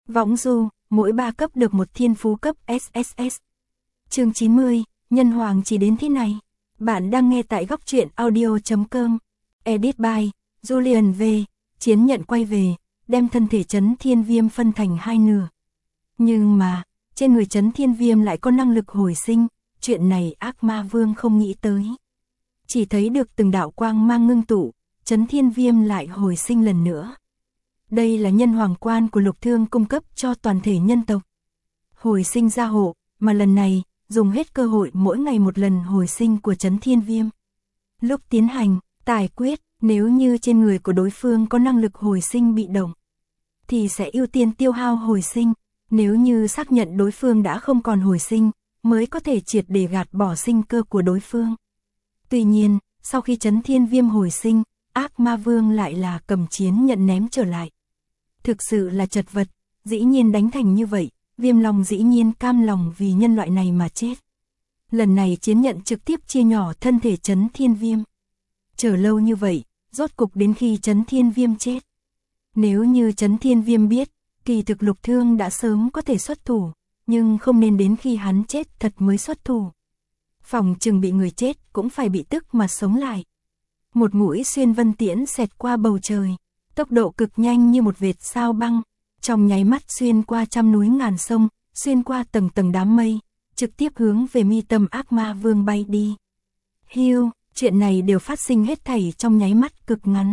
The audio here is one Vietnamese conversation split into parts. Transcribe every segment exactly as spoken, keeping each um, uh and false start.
Võng du, mỗi ba cấp được một thiên phú cấp ét ét ét. Chương chín mươi, Nhân Hoàng chỉ đến thế này. Bạn đang nghe tại góc truyện audio chấm com. Edit by Julian V. Chiến nhận quay về, đem thân thể Chấn Thiên Viêm phân thành hai nửa. Nhưng mà, trên người Chấn Thiên Viêm lại có năng lực hồi sinh, chuyện này Ác Ma Vương không nghĩ tới. Chỉ thấy được từng đạo quang mang ngưng tụ, Chấn Thiên Viêm lại hồi sinh lần nữa. Đây là nhân hoàng quan của Lục Thương cung cấp cho toàn thể nhân tộc. Hồi sinh gia hộ, mà lần này, dùng hết cơ hội mỗi ngày một lần hồi sinh của Chấn Thiên Viêm. Lúc tiến hành, tài quyết, nếu như trên người của đối phương có năng lực hồi sinh bị động, thì sẽ ưu tiên tiêu hao hồi sinh. Nếu như xác nhận đối phương đã không còn hồi sinh, mới có thể triệt để gạt bỏ sinh cơ của đối phương. Tuy nhiên, sau khi Chấn Thiên Viêm hồi sinh, Ác Ma Vương lại là cầm chiến nhận ném trở lại. Thực sự là chật vật, dĩ nhiên đánh thành như vậy, Viêm Long dĩ nhiên cam lòng vì nhân loại này mà chết. Lần này chiến nhận trực tiếp chia nhỏ thân thể Chấn Thiên Viêm. Chờ lâu như vậy, rốt cục đến khi Chấn Thiên Viêm chết. Nếu như Chấn Thiên Viêm biết, kỳ thực Lục Thương đã sớm có thể xuất thủ, nhưng không nên đến khi hắn chết thật mới xuất thủ. Phòng chừng bị người chết cũng phải bị tức mà sống lại. Một mũi xuyên vân tiễn xẹt qua bầu trời, tốc độ cực nhanh như một vệt sao băng, trong nháy mắt xuyên qua trăm núi ngàn sông, xuyên qua tầng tầng đám mây, trực tiếp hướng về mi tâm Ác Ma Vương bay đi. Hiu, chuyện này đều phát sinh hết thảy trong nháy mắt cực ngắn.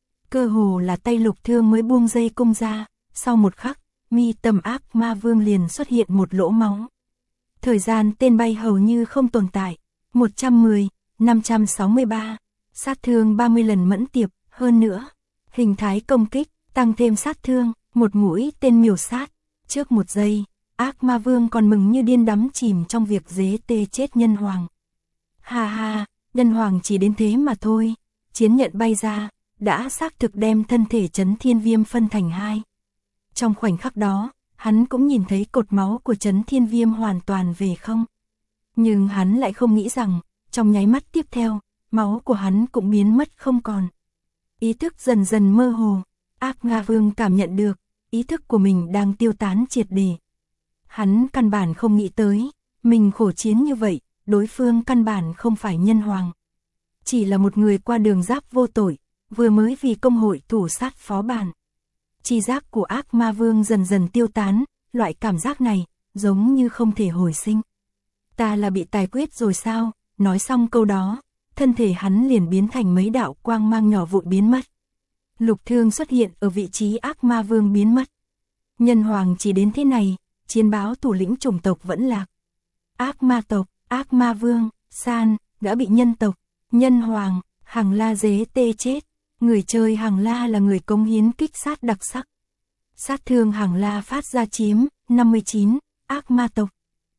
Cơ hồ là tay Lục Thương mới buông dây cung ra, sau một khắc, mi tâm Ác Ma Vương liền xuất hiện một lỗ máu. Thời gian tên bay hầu như không tồn tại, một trăm mười, năm trăm sáu mươi ba, sát thương ba mươi lần mẫn tiệp, hơn nữa, hình thái công kích, tăng thêm sát thương, một mũi tên miểu sát. Trước một giây, Ác Ma Vương còn mừng như điên đắm chìm trong việc dế tê chết nhân hoàng. Ha ha, nhân hoàng chỉ đến thế mà thôi. Chiến nhận bay ra, đã xác thực đem thân thể Chấn Thiên Viêm phân thành hai. Trong khoảnh khắc đó, hắn cũng nhìn thấy cột máu của Chấn Thiên Viêm hoàn toàn về không. Nhưng hắn lại không nghĩ rằng, trong nháy mắt tiếp theo, máu của hắn cũng biến mất không còn. Ý thức dần dần mơ hồ, Ác Ma Vương cảm nhận được, ý thức của mình đang tiêu tán triệt để. Hắn căn bản không nghĩ tới, mình khổ chiến như vậy, đối phương căn bản không phải nhân hoàng. Chỉ là một người qua đường giáp vô tội, vừa mới vì công hội thủ sát phó bản. Chi giác của Ác Ma Vương dần dần tiêu tán, loại cảm giác này, giống như không thể hồi sinh. Ta là bị tài quyết rồi sao? Nói xong câu đó, thân thể hắn liền biến thành mấy đạo quang mang nhỏ vụn biến mất. Lục Thương xuất hiện ở vị trí Ác Ma Vương biến mất. Nhân hoàng chỉ đến thế này, chiến báo thủ lĩnh chủng tộc vẫn lạc. Ác Ma tộc, Ác Ma Vương, San, đã bị nhân tộc, nhân hoàng, Hàng La dế tê chết. Người chơi Hàng La là người cống hiến kích sát đặc sắc. Sát thương Hàng La phát ra chiếm năm mươi chín, Ác Ma tộc.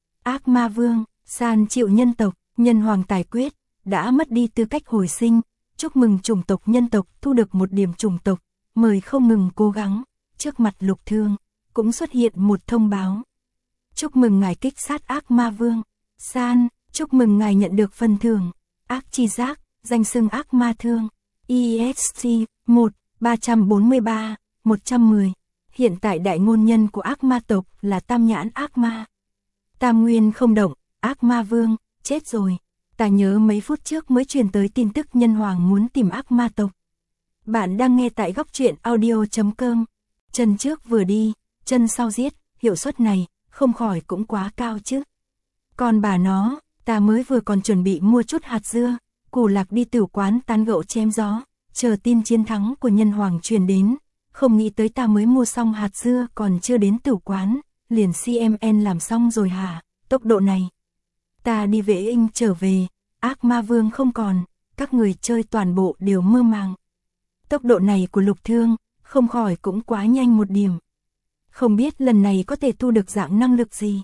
Ác Ma Vương, San chịu nhân tộc, nhân hoàng tài quyết, đã mất đi tư cách hồi sinh. Chúc mừng chủng tộc nhân tộc thu được một điểm chủng tộc, mời không ngừng cố gắng. Trước mặt Lục Thương, cũng xuất hiện một thông báo. Chúc mừng ngài kích sát Ác Ma Vương. San, chúc mừng ngài nhận được phần thưởng. Ác chi giác, danh xưng Ác Ma Thương. e ét xê một, ba trăm bốn mươi ba, một trăm mười. Hiện tại đại ngôn nhân của Ác Ma tộc là Tam Nhãn Ác Ma. Tam Nguyên không động, Ác Ma Vương, chết rồi. Ta nhớ mấy phút trước mới truyền tới tin tức nhân hoàng muốn tìm Ác Ma tộc. Bạn đang nghe tại góc truyện audio chấm com. Chân trước vừa đi, chân sau giết, hiệu suất này, không khỏi cũng quá cao chứ. Còn bà nó, ta mới vừa còn chuẩn bị mua chút hạt dưa, củ lạc đi tử quán tán gẫu chém gió, chờ tin chiến thắng của nhân hoàng truyền đến. Không nghĩ tới ta mới mua xong hạt dưa còn chưa đến tử quán, liền xê em en làm xong rồi hả, tốc độ này. Ta đi vệ inh trở về, Ác Ma Vương không còn, các người chơi toàn bộ đều mơ màng. Tốc độ này của Lục Thương, không khỏi cũng quá nhanh một điểm. Không biết lần này có thể thu được dạng năng lực gì.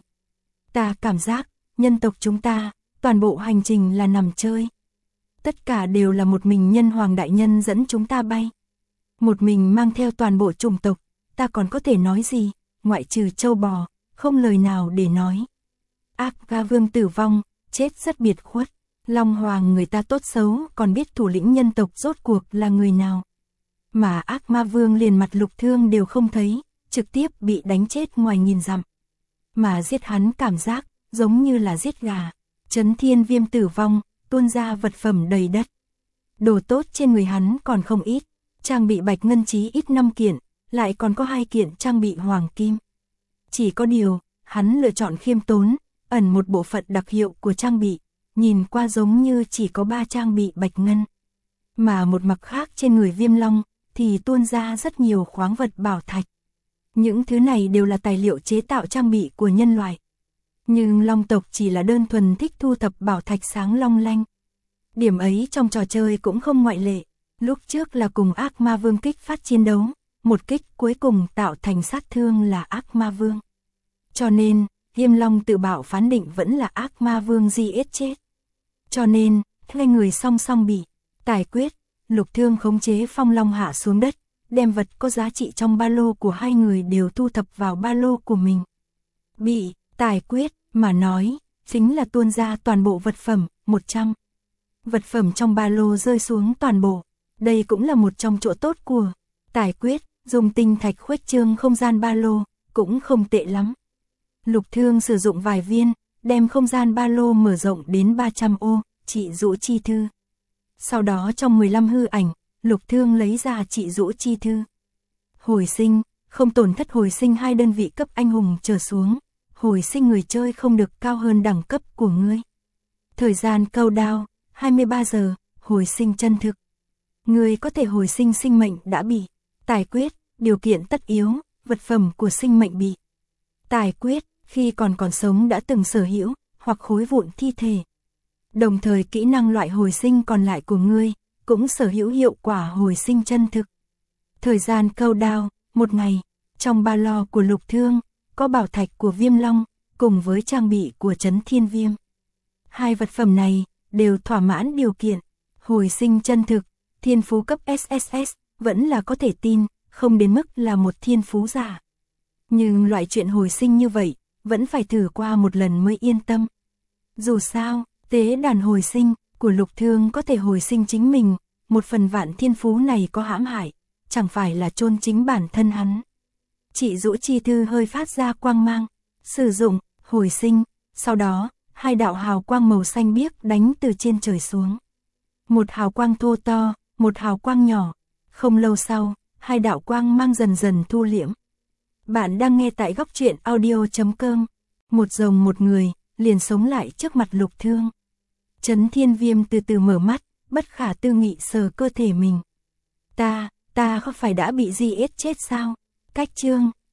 Ta cảm giác, nhân tộc chúng ta, toàn bộ hành trình là nằm chơi. Tất cả đều là một mình nhân hoàng đại nhân dẫn chúng ta bay. Một mình mang theo toàn bộ chủng tộc, ta còn có thể nói gì, ngoại trừ châu bò, không lời nào để nói. Ác Ma Vương tử vong, chết rất biệt khuất. Long Hoàng người ta tốt xấu còn biết thủ lĩnh nhân tộc rốt cuộc là người nào. Mà Ác Ma Vương liền mặt Lục Thương đều không thấy, trực tiếp bị đánh chết ngoài nghìn dặm. Mà giết hắn cảm giác giống như là giết gà. Trấn Thiên Viêm tử vong, tuôn ra vật phẩm đầy đất. Đồ tốt trên người hắn còn không ít, trang bị bạch ngân chí ít năm kiện, lại còn có hai kiện trang bị hoàng kim. Chỉ có điều, hắn lựa chọn khiêm tốn, ẩn một bộ phận đặc hiệu của trang bị, nhìn qua giống như chỉ có ba trang bị bạch ngân. Mà một mặt khác trên người Viêm Long, thì tuôn ra rất nhiều khoáng vật bảo thạch. Những thứ này đều là tài liệu chế tạo trang bị của nhân loại. Nhưng Long tộc chỉ là đơn thuần thích thu thập bảo thạch sáng long lanh. Điểm ấy trong trò chơi cũng không ngoại lệ. Lúc trước là cùng ác ma vương kích phát chiến đấu, một kích cuối cùng tạo thành sát thương là ác ma vương. Cho nên, Viêm Long tự bảo phán định vẫn là ác ma vương giết chết. Cho nên, hai người song song bị tài quyết, Lục Thương khống chế Phong Long hạ xuống đất, đem vật có giá trị trong ba lô của hai người đều thu thập vào ba lô của mình. Bị tài quyết mà nói, chính là tuôn ra toàn bộ vật phẩm, một trăm. Vật phẩm trong ba lô rơi xuống toàn bộ. Đây cũng là một trong chỗ tốt của tài quyết, dùng tinh thạch khuếch trương không gian ba lô, cũng không tệ lắm. Lục Thương sử dụng vài viên, đem không gian ba lô mở rộng đến ba trăm ô, trị Dũ Chi Thư. Sau đó trong mười lăm hư ảnh, Lục Thương lấy ra trị Dũ Chi Thư. Hồi sinh, không tổn thất hồi sinh hai đơn vị cấp anh hùng trở xuống. Hồi sinh người chơi không được cao hơn đẳng cấp của ngươi. Thời gian countdown, hai mươi ba giờ, hồi sinh chân thực. Ngươi có thể hồi sinh sinh mệnh đã bị tài quyết, điều kiện tất yếu, vật phẩm của sinh mệnh bị tài quyết, khi còn còn sống đã từng sở hữu, hoặc khối vụn thi thể. Đồng thời kỹ năng loại hồi sinh còn lại của ngươi, cũng sở hữu hiệu quả hồi sinh chân thực. Thời gian countdown, một ngày, trong ba lô của Lục Thương, có bảo thạch của Viêm Long, cùng với trang bị của Trấn Thiên Viêm. Hai vật phẩm này, đều thỏa mãn điều kiện, hồi sinh chân thực, thiên phú cấp ét ét ét, vẫn là có thể tin, không đến mức là một thiên phú giả. Nhưng loại chuyện hồi sinh như vậy, vẫn phải thử qua một lần mới yên tâm. Dù sao, tế đàn hồi sinh của Lục Thương có thể hồi sinh chính mình, một phần vạn thiên phú này có hãm hại, chẳng phải là chôn chính bản thân hắn. Trị Dũ Chi Thư hơi phát ra quang mang, sử dụng, hồi sinh, sau đó, hai đạo hào quang màu xanh biếc đánh từ trên trời xuống. Một hào quang thô to, một hào quang nhỏ, không lâu sau, hai đạo quang mang dần dần thu liễm. Bạn đang nghe tại góc truyện audio chấm com, một rồng một người, liền sống lại trước mặt Lục Thương. Trấn Thiên Viêm từ từ mở mắt, bất khả tư nghị sờ cơ thể mình. Ta, ta không phải đã bị giết chết sao? Cách chương